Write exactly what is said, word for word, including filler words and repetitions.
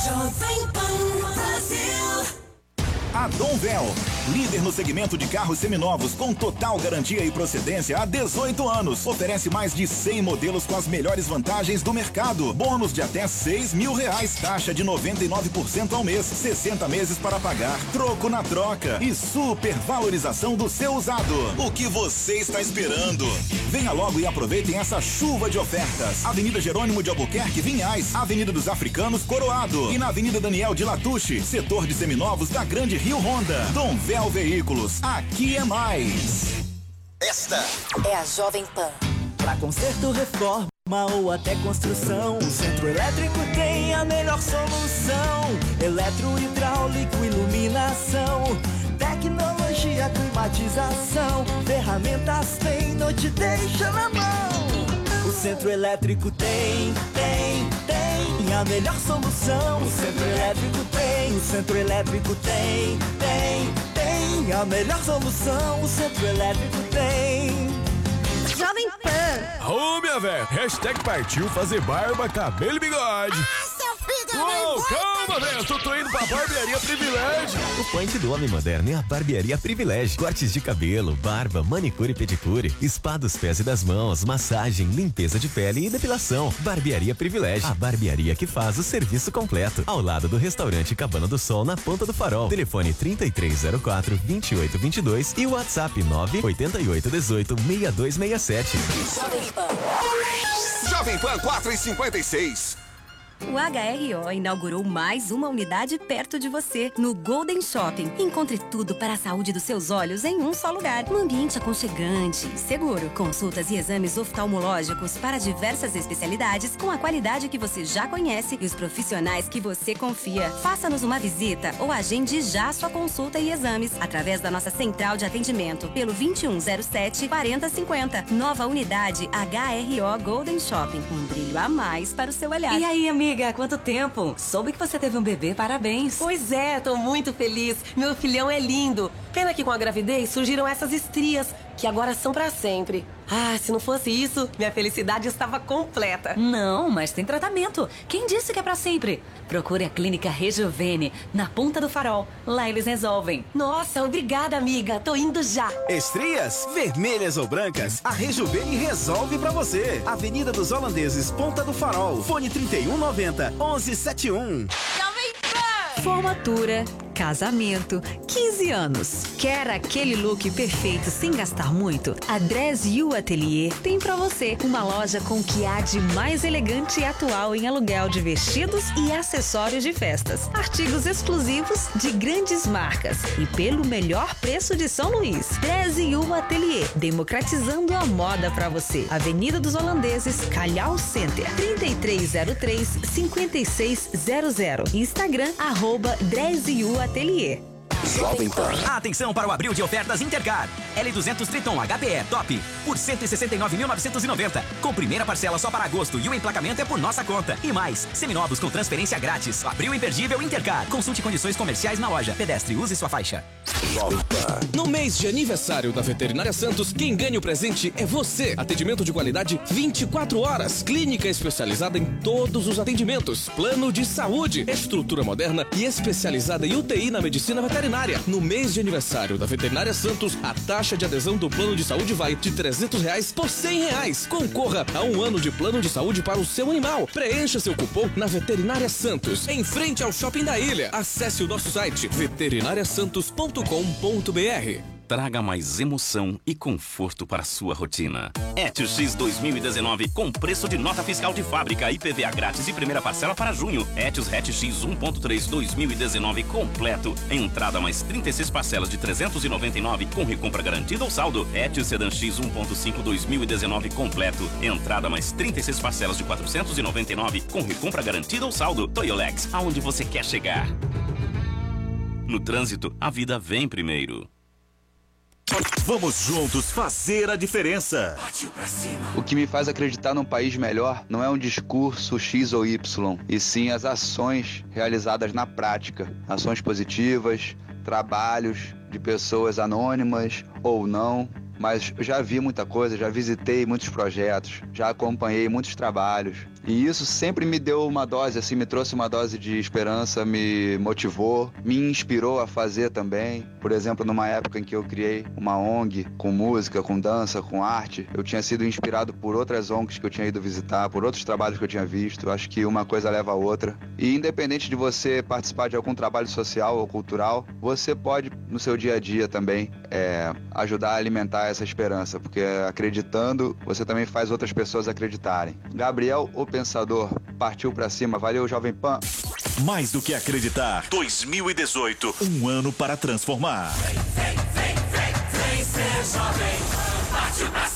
Jovem Pan Brasil. A Donvel, líder no segmento de carros seminovos com total garantia e procedência há dezoito anos. Oferece mais de cem modelos com as melhores vantagens do mercado. Bônus de até seis mil reais. Taxa de noventa e nove por cento ao mês. sessenta meses para pagar. Troco na troca. E super valorização do seu usado. O que você está esperando? Venha logo e aproveitem essa chuva de ofertas. Avenida Jerônimo de Albuquerque, Vinhais. Avenida dos Africanos, Coroado. E na Avenida Daniel de Latouche, setor de seminovos da Grande Rio Honda. Donvel Veículos, aqui é mais. Esta é a Jovem Pan. Pra conserto, reforma ou até construção, o Centro Elétrico tem a melhor solução. Eletro, hidráulico, iluminação, tecnologia, climatização, ferramentas tem, não te deixa na mão. O Centro Elétrico tem, tem, tem a melhor solução. O Centro Elétrico tem, o Centro Elétrico tem, tem, tem a melhor solução. O Centro Elétrico tem. Jovem Pan. Ô, minha velha, hashtag partiu fazer barba, cabelo e bigode. Ah, seu filho! Uou, calma, velho, eu tô indo pra Barbearia Privilégio. O point do homem moderno é a Barbearia Privilégio. Cortes de cabelo, barba, manicure e pedicure, spa dos pés e das mãos, massagem, limpeza de pele e depilação. Barbearia Privilégio, a barbearia que faz o serviço completo. Ao lado do restaurante Cabana do Sol, na Ponta do Farol. Telefone trinta e três zero quatro, vinte e oito vinte e dois e o WhatsApp nove oito oito um oito, seis dois seis sete. Jovem Pan. Jovem Pan quatro e cinquenta e seis. O H R O inaugurou mais uma unidade perto de você, no Golden Shopping. Encontre tudo para a saúde dos seus olhos em um só lugar. Um ambiente aconchegante e seguro. Consultas e exames oftalmológicos para diversas especialidades com a qualidade que você já conhece e os profissionais que você confia. Faça-nos uma visita ou agende já a sua consulta e exames através da nossa central de atendimento pelo vinte e um zero sete, quarenta cinquenta. Nova unidade H R O Golden Shopping. Um brilho a mais para o seu olhar. E aí, amiga? Amiga, há quanto tempo? Soube que você teve um bebê, parabéns. Pois é, tô muito feliz. Meu filhão é lindo. Pena que com a gravidez surgiram essas estrias, que agora são pra sempre. Ah, se não fosse isso, minha felicidade estava completa. Não, mas tem tratamento. Quem disse que é pra sempre? Procure a Clínica Rejuvene, na Ponta do Farol. Lá eles resolvem. Nossa, obrigada, amiga. Tô indo já. Estrias, vermelhas ou brancas, a Rejuvene resolve pra você. Avenida dos Holandeses, Ponta do Farol. Fone trinta e um noventa, onze setenta e um. Formatura, casamento, quinze anos. Quer aquele look perfeito sem gastar muito? A Dress You Atelier tem pra você uma loja com o que há de mais elegante e atual em aluguel de vestidos e acessórios de festas. Artigos exclusivos de grandes marcas e pelo melhor preço de São Luís. Dress You Atelier, democratizando a moda pra você. Avenida dos Holandeses, Calhau Center, trinta e três zero três, cinquenta e seis zero zero. Instagram, arroba Dress You Atelier. Jovem Pan. Atenção para o abril de ofertas Intercar. L duzentos Triton H P E Top por cento e sessenta e nove mil novecentos e noventa. Com primeira parcela só para agosto e o emplacamento é por nossa conta. E mais, seminovos com transferência grátis. Abril imperdível Intercar. Consulte condições comerciais na loja. Pedestre, use sua faixa. Jovem Pan. No mês de aniversário da Veterinária Santos, quem ganha o presente é você. Atendimento de qualidade vinte e quatro horas. Clínica especializada em todos os atendimentos. Plano de saúde. Estrutura moderna e especializada em U T I na medicina veterinária. No mês de aniversário da Veterinária Santos, a taxa de adesão do plano de saúde vai de trezentos reais por cem reais. Concorra a um ano de plano de saúde para o seu animal. Preencha seu cupom na Veterinária Santos, em frente ao Shopping da Ilha. Acesse o nosso site veterinária santos ponto com ponto br. Traga mais emoção e conforto para a sua rotina. Etios X dois mil e dezenove com preço de nota fiscal de fábrica, I P V A grátis e primeira parcela para junho. Etios Hatch X um ponto três dois mil e dezenove completo. Entrada mais trinta e seis parcelas de trezentos e noventa e nove com recompra garantida ou saldo. Etios Sedan X um ponto cinco dois mil e dezenove completo. Entrada mais trinta e seis parcelas de quatrocentos e noventa e nove com recompra garantida ou saldo. Toyolex, aonde você quer chegar. No trânsito, a vida vem primeiro. Vamos juntos fazer a diferença. O que me faz acreditar num país melhor não é um discurso X ou Y, e sim as ações realizadas na prática. Ações positivas, trabalhos de pessoas anônimas ou não, mas eu já vi muita coisa, já visitei muitos projetos, já acompanhei muitos trabalhos. E isso sempre me deu uma dose, assim, me trouxe uma dose de esperança, me motivou, me inspirou a fazer também. Por exemplo, numa época em que eu criei uma O N G com música, com dança, com arte, eu tinha sido inspirado por outras O N Gs que eu tinha ido visitar, por outros trabalhos que eu tinha visto. Acho que uma coisa leva a outra. E independente de você participar de algum trabalho social ou cultural, você pode, no seu dia a dia também, é, ajudar a alimentar essa esperança, porque acreditando, você também faz outras pessoas acreditarem. Gabriel, o Pensador, partiu pra cima. Valeu, Jovem Pan. Mais do que acreditar. dois mil e dezoito, um ano para transformar. Vem, vem, vem, vem, vem ser Jovem Pan. Partiu pra